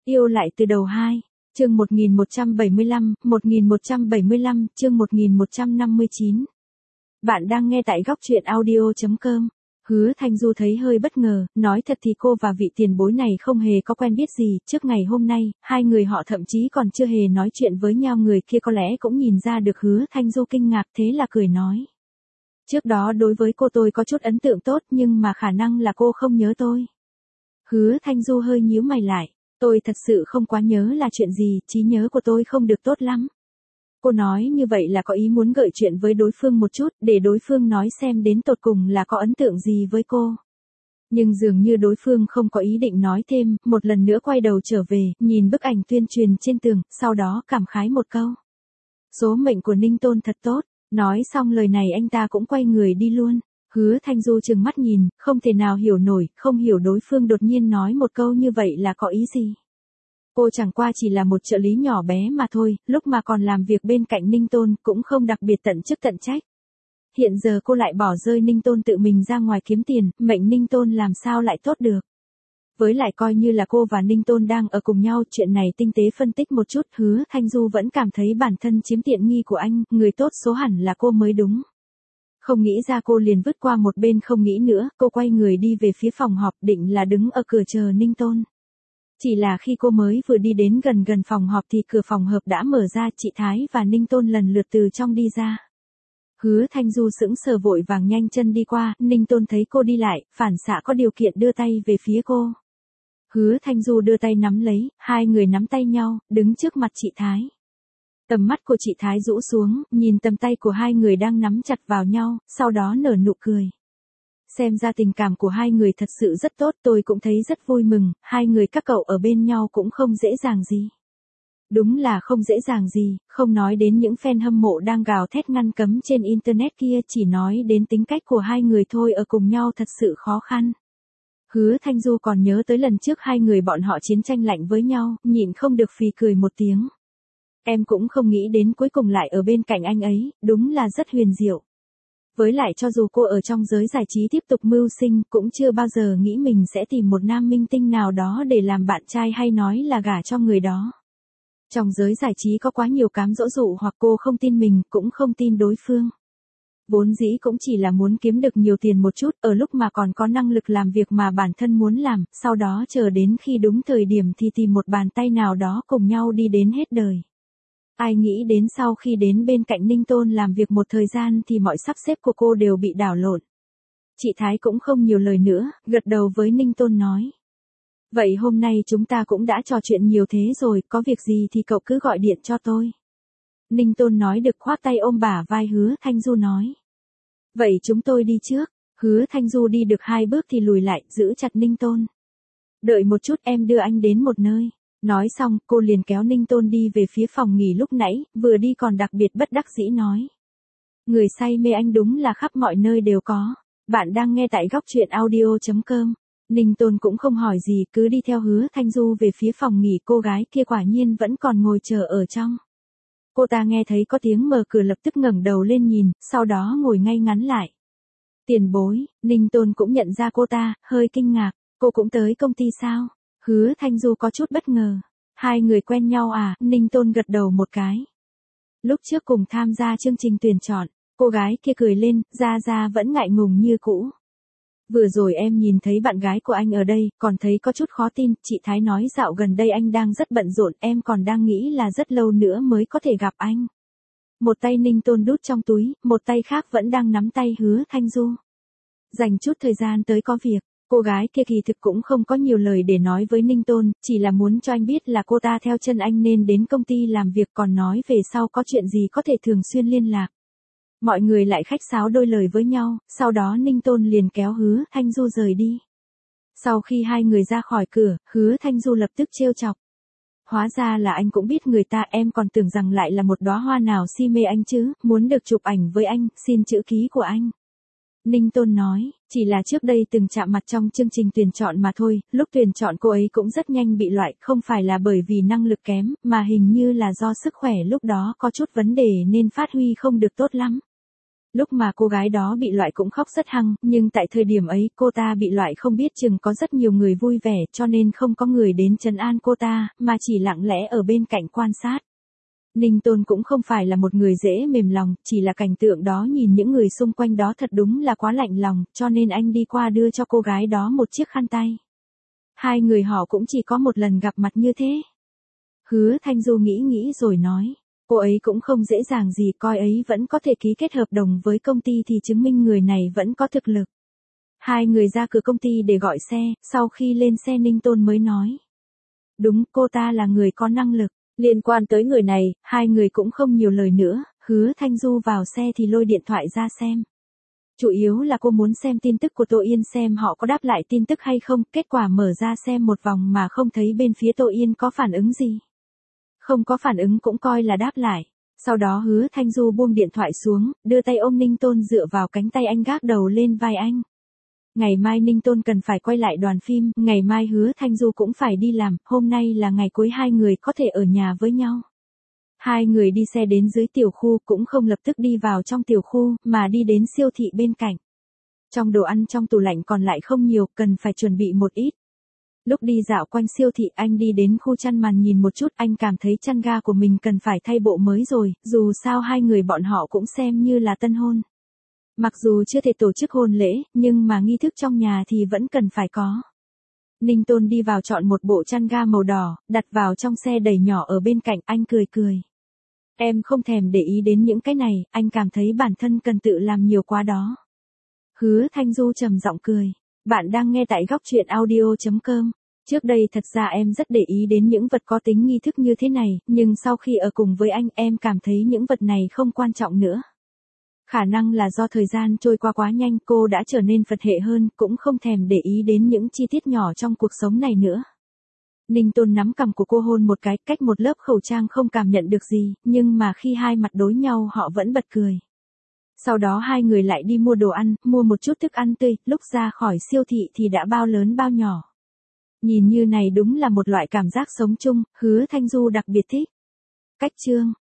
Yêu lại từ đầu 2, chương 1175, chương 1159. Bạn đang nghe tại góc truyện audio.com. Hứa Thanh Du thấy hơi bất ngờ, nói thật thì cô và vị tiền bối này không hề có quen biết gì, trước ngày hôm nay, hai người họ thậm chí còn chưa hề nói chuyện với nhau, người kia có lẽ cũng nhìn ra được Hứa Thanh Du kinh ngạc, thế là cười nói. Trước đó đối với cô tôi có chút ấn tượng tốt nhưng mà khả năng là cô không nhớ tôi. Hứa Thanh Du hơi nhíu mày lại. Tôi thật sự không quá nhớ là chuyện gì, trí nhớ của tôi không được tốt lắm. Cô nói như vậy là có ý muốn gợi chuyện với đối phương một chút, để đối phương nói xem đến tột cùng là có ấn tượng gì với cô. Nhưng dường như đối phương không có ý định nói thêm, một lần nữa quay đầu trở về, nhìn bức ảnh tuyên truyền trên tường, sau đó cảm khái một câu. Số mệnh của Ninh Tôn thật tốt, nói xong lời này anh ta cũng quay người đi luôn. Hứa Thanh Du trừng mắt nhìn, không thể nào hiểu nổi, không hiểu đối phương đột nhiên nói một câu như vậy là có ý gì. Cô chẳng qua chỉ là một trợ lý nhỏ bé mà thôi, lúc mà còn làm việc bên cạnh Ninh Tôn cũng không đặc biệt tận chức tận trách. Hiện giờ cô lại bỏ rơi Ninh Tôn tự mình ra ngoài kiếm tiền, mệnh Ninh Tôn làm sao lại tốt được. Với lại coi như là cô và Ninh Tôn đang ở cùng nhau, chuyện này tinh tế phân tích một chút, Hứa Thanh Du vẫn cảm thấy bản thân chiếm tiện nghi của anh, người tốt số hẳn là cô mới đúng. Không nghĩ ra cô liền vứt qua một bên không nghĩ nữa, cô quay người đi về phía phòng họp, định là đứng ở cửa chờ Ninh Tôn. Chỉ là khi cô mới vừa đi đến gần phòng họp thì cửa phòng họp đã mở ra, chị Thái và Ninh Tôn lần lượt từ trong đi ra. Hứa Thanh Du sững sờ vội vàng nhanh chân đi qua, Ninh Tôn thấy cô đi lại, phản xạ có điều kiện đưa tay về phía cô. Hứa Thanh Du đưa tay nắm lấy, hai người nắm tay nhau, đứng trước mặt chị Thái. Tầm mắt của chị Thái rũ xuống, nhìn tầm tay của hai người đang nắm chặt vào nhau, sau đó nở nụ cười. Xem ra tình cảm của hai người thật sự rất tốt, tôi cũng thấy rất vui mừng, hai người các cậu ở bên nhau cũng không dễ dàng gì. Đúng là không dễ dàng gì, không nói đến những fan hâm mộ đang gào thét ngăn cấm trên internet kia, chỉ nói đến tính cách của hai người thôi, ở cùng nhau thật sự khó khăn. Hứa Thanh Du còn nhớ tới lần trước hai người bọn họ chiến tranh lạnh với nhau, nhịn không được phì cười một tiếng. Em cũng không nghĩ đến cuối cùng lại ở bên cạnh anh ấy, đúng là rất huyền diệu. Với lại cho dù cô ở trong giới giải trí tiếp tục mưu sinh, cũng chưa bao giờ nghĩ mình sẽ tìm một nam minh tinh nào đó để làm bạn trai hay nói là gả cho người đó. Trong giới giải trí có quá nhiều cám dỗ dụ, hoặc cô không tin mình, cũng không tin đối phương. Vốn dĩ cũng chỉ là muốn kiếm được nhiều tiền một chút, ở lúc mà còn có năng lực làm việc mà bản thân muốn làm, sau đó chờ đến khi đúng thời điểm thì tìm một bàn tay nào đó cùng nhau đi đến hết đời. Ai nghĩ đến sau khi đến bên cạnh Ninh Tôn làm việc một thời gian thì mọi sắp xếp của cô đều bị đảo lộn. Chị Thái cũng không nhiều lời nữa, gật đầu với Ninh Tôn nói. Vậy hôm nay chúng ta cũng đã trò chuyện nhiều thế rồi, có việc gì thì cậu cứ gọi điện cho tôi. Ninh Tôn nói được khoác tay ôm bả vai Hứa Thanh Du nói. Vậy chúng tôi đi trước. Hứa Thanh Du đi được 2 bước thì lùi lại, giữ chặt Ninh Tôn. Đợi một chút, em đưa anh đến một nơi. Nói xong, cô liền kéo Ninh Tôn đi về phía phòng nghỉ lúc nãy, vừa đi còn đặc biệt bất đắc dĩ nói. Người say mê anh đúng là khắp mọi nơi đều có. Bạn đang nghe tại góc truyện audio.com. Ninh Tôn cũng không hỏi gì, cứ đi theo Hứa Thanh Du về phía phòng nghỉ, cô gái kia quả nhiên vẫn còn ngồi chờ ở trong. Cô ta nghe thấy có tiếng mở cửa lập tức ngẩng đầu lên nhìn, sau đó ngồi ngay ngắn lại. Tiền bối, Ninh Tôn cũng nhận ra cô ta, hơi kinh ngạc, cô cũng tới công ty sao? Hứa Thanh Du có chút bất ngờ. Hai người quen nhau à? Ninh Tôn gật đầu một cái. Lúc trước cùng tham gia chương trình tuyển chọn, cô gái kia cười lên, ra vẫn ngại ngùng như cũ. Vừa rồi em nhìn thấy bạn gái của anh ở đây, còn thấy có chút khó tin, chị Thái nói dạo gần đây anh đang rất bận rộn, em còn đang nghĩ là rất lâu nữa mới có thể gặp anh. Một tay Ninh Tôn đút trong túi, một tay khác vẫn đang nắm tay Hứa Thanh Du. Dành chút thời gian tới có việc. Cô gái kia kỳ thực cũng không có nhiều lời để nói với Ninh Tôn, chỉ là muốn cho anh biết là cô ta theo chân anh nên đến công ty làm việc, còn nói về sau có chuyện gì có thể thường xuyên liên lạc. Mọi người lại khách sáo đôi lời với nhau, sau đó Ninh Tôn liền kéo Hứa Thanh Du rời đi. Sau khi hai người ra khỏi cửa, Hứa Thanh Du lập tức trêu chọc. Hóa ra là anh cũng biết người ta, em còn tưởng rằng lại là một đóa hoa nào si mê anh chứ, muốn được chụp ảnh với anh, xin chữ ký của anh. Ninh Tôn nói, chỉ là trước đây từng chạm mặt trong chương trình tuyển chọn mà thôi, lúc tuyển chọn cô ấy cũng rất nhanh bị loại, không phải là bởi vì năng lực kém, mà hình như là do sức khỏe lúc đó có chút vấn đề nên phát huy không được tốt lắm. Lúc mà cô gái đó bị loại cũng khóc rất hăng, nhưng tại thời điểm ấy cô ta bị loại không biết chừng có rất nhiều người vui vẻ cho nên không có người đến trấn an cô ta, mà chỉ lặng lẽ ở bên cạnh quan sát. Ninh Tôn cũng không phải là một người dễ mềm lòng, chỉ là cảnh tượng đó nhìn những người xung quanh đó thật đúng là quá lạnh lòng, cho nên anh đi qua đưa cho cô gái đó một chiếc khăn tay. Hai người họ cũng chỉ có một lần gặp mặt như thế. Hứa Thanh Du nghĩ rồi nói, cô ấy cũng không dễ dàng gì, coi ấy vẫn có thể ký kết hợp đồng với công ty thì chứng minh người này vẫn có thực lực. Hai người ra cửa công ty để gọi xe, sau khi lên xe Ninh Tôn mới nói. Đúng, cô ta là người có năng lực. Liên quan tới người này, hai người cũng không nhiều lời nữa, Hứa Thanh Du vào xe thì lôi điện thoại ra xem. Chủ yếu là cô muốn xem tin tức của Tô Yên xem họ có đáp lại tin tức hay không, kết quả mở ra xem một vòng mà không thấy bên phía Tô Yên có phản ứng gì. Không có phản ứng cũng coi là đáp lại. Sau đó Hứa Thanh Du buông điện thoại xuống, đưa tay ôm Ninh Tôn dựa vào cánh tay anh gác đầu lên vai anh. Ngày mai Ninh Tôn cần phải quay lại đoàn phim, ngày mai Hứa Thanh Du cũng phải đi làm, hôm nay là ngày cuối hai người có thể ở nhà với nhau. Hai người đi xe đến dưới tiểu khu cũng không lập tức đi vào trong tiểu khu, mà đi đến siêu thị bên cạnh. Trong đồ ăn trong tủ lạnh còn lại không nhiều, cần phải chuẩn bị một ít. Lúc đi dạo quanh siêu thị anh đi đến khu chăn màn nhìn một chút, anh cảm thấy chăn ga của mình cần phải thay bộ mới rồi, dù sao hai người bọn họ cũng xem như là tân hôn. Mặc dù chưa thể tổ chức hôn lễ, nhưng mà nghi thức trong nhà thì vẫn cần phải có. Ninh Tôn đi vào chọn một bộ chăn ga màu đỏ, đặt vào trong xe đẩy nhỏ ở bên cạnh, anh cười. Em không thèm để ý đến những cái này, anh cảm thấy bản thân cần tự làm nhiều quá đó. Hứa Thanh Du trầm giọng cười. Bạn đang nghe tại góc truyện audio.com. Trước đây thật ra em rất để ý đến những vật có tính nghi thức như thế này, nhưng sau khi ở cùng với anh em cảm thấy những vật này không quan trọng nữa. Khả năng là do thời gian trôi qua quá nhanh cô đã trở nên Phật hệ hơn, cũng không thèm để ý đến những chi tiết nhỏ trong cuộc sống này nữa. Ninh Tôn nắm cằm của cô hôn một cái, cách một lớp khẩu trang không cảm nhận được gì, nhưng mà khi hai mặt đối nhau họ vẫn bật cười. Sau đó hai người lại đi mua đồ ăn, mua một chút thức ăn tươi, lúc ra khỏi siêu thị thì đã bao lớn bao nhỏ. Nhìn như này đúng là một loại cảm giác sống chung, Hứa Thanh Du đặc biệt thích. Cách chương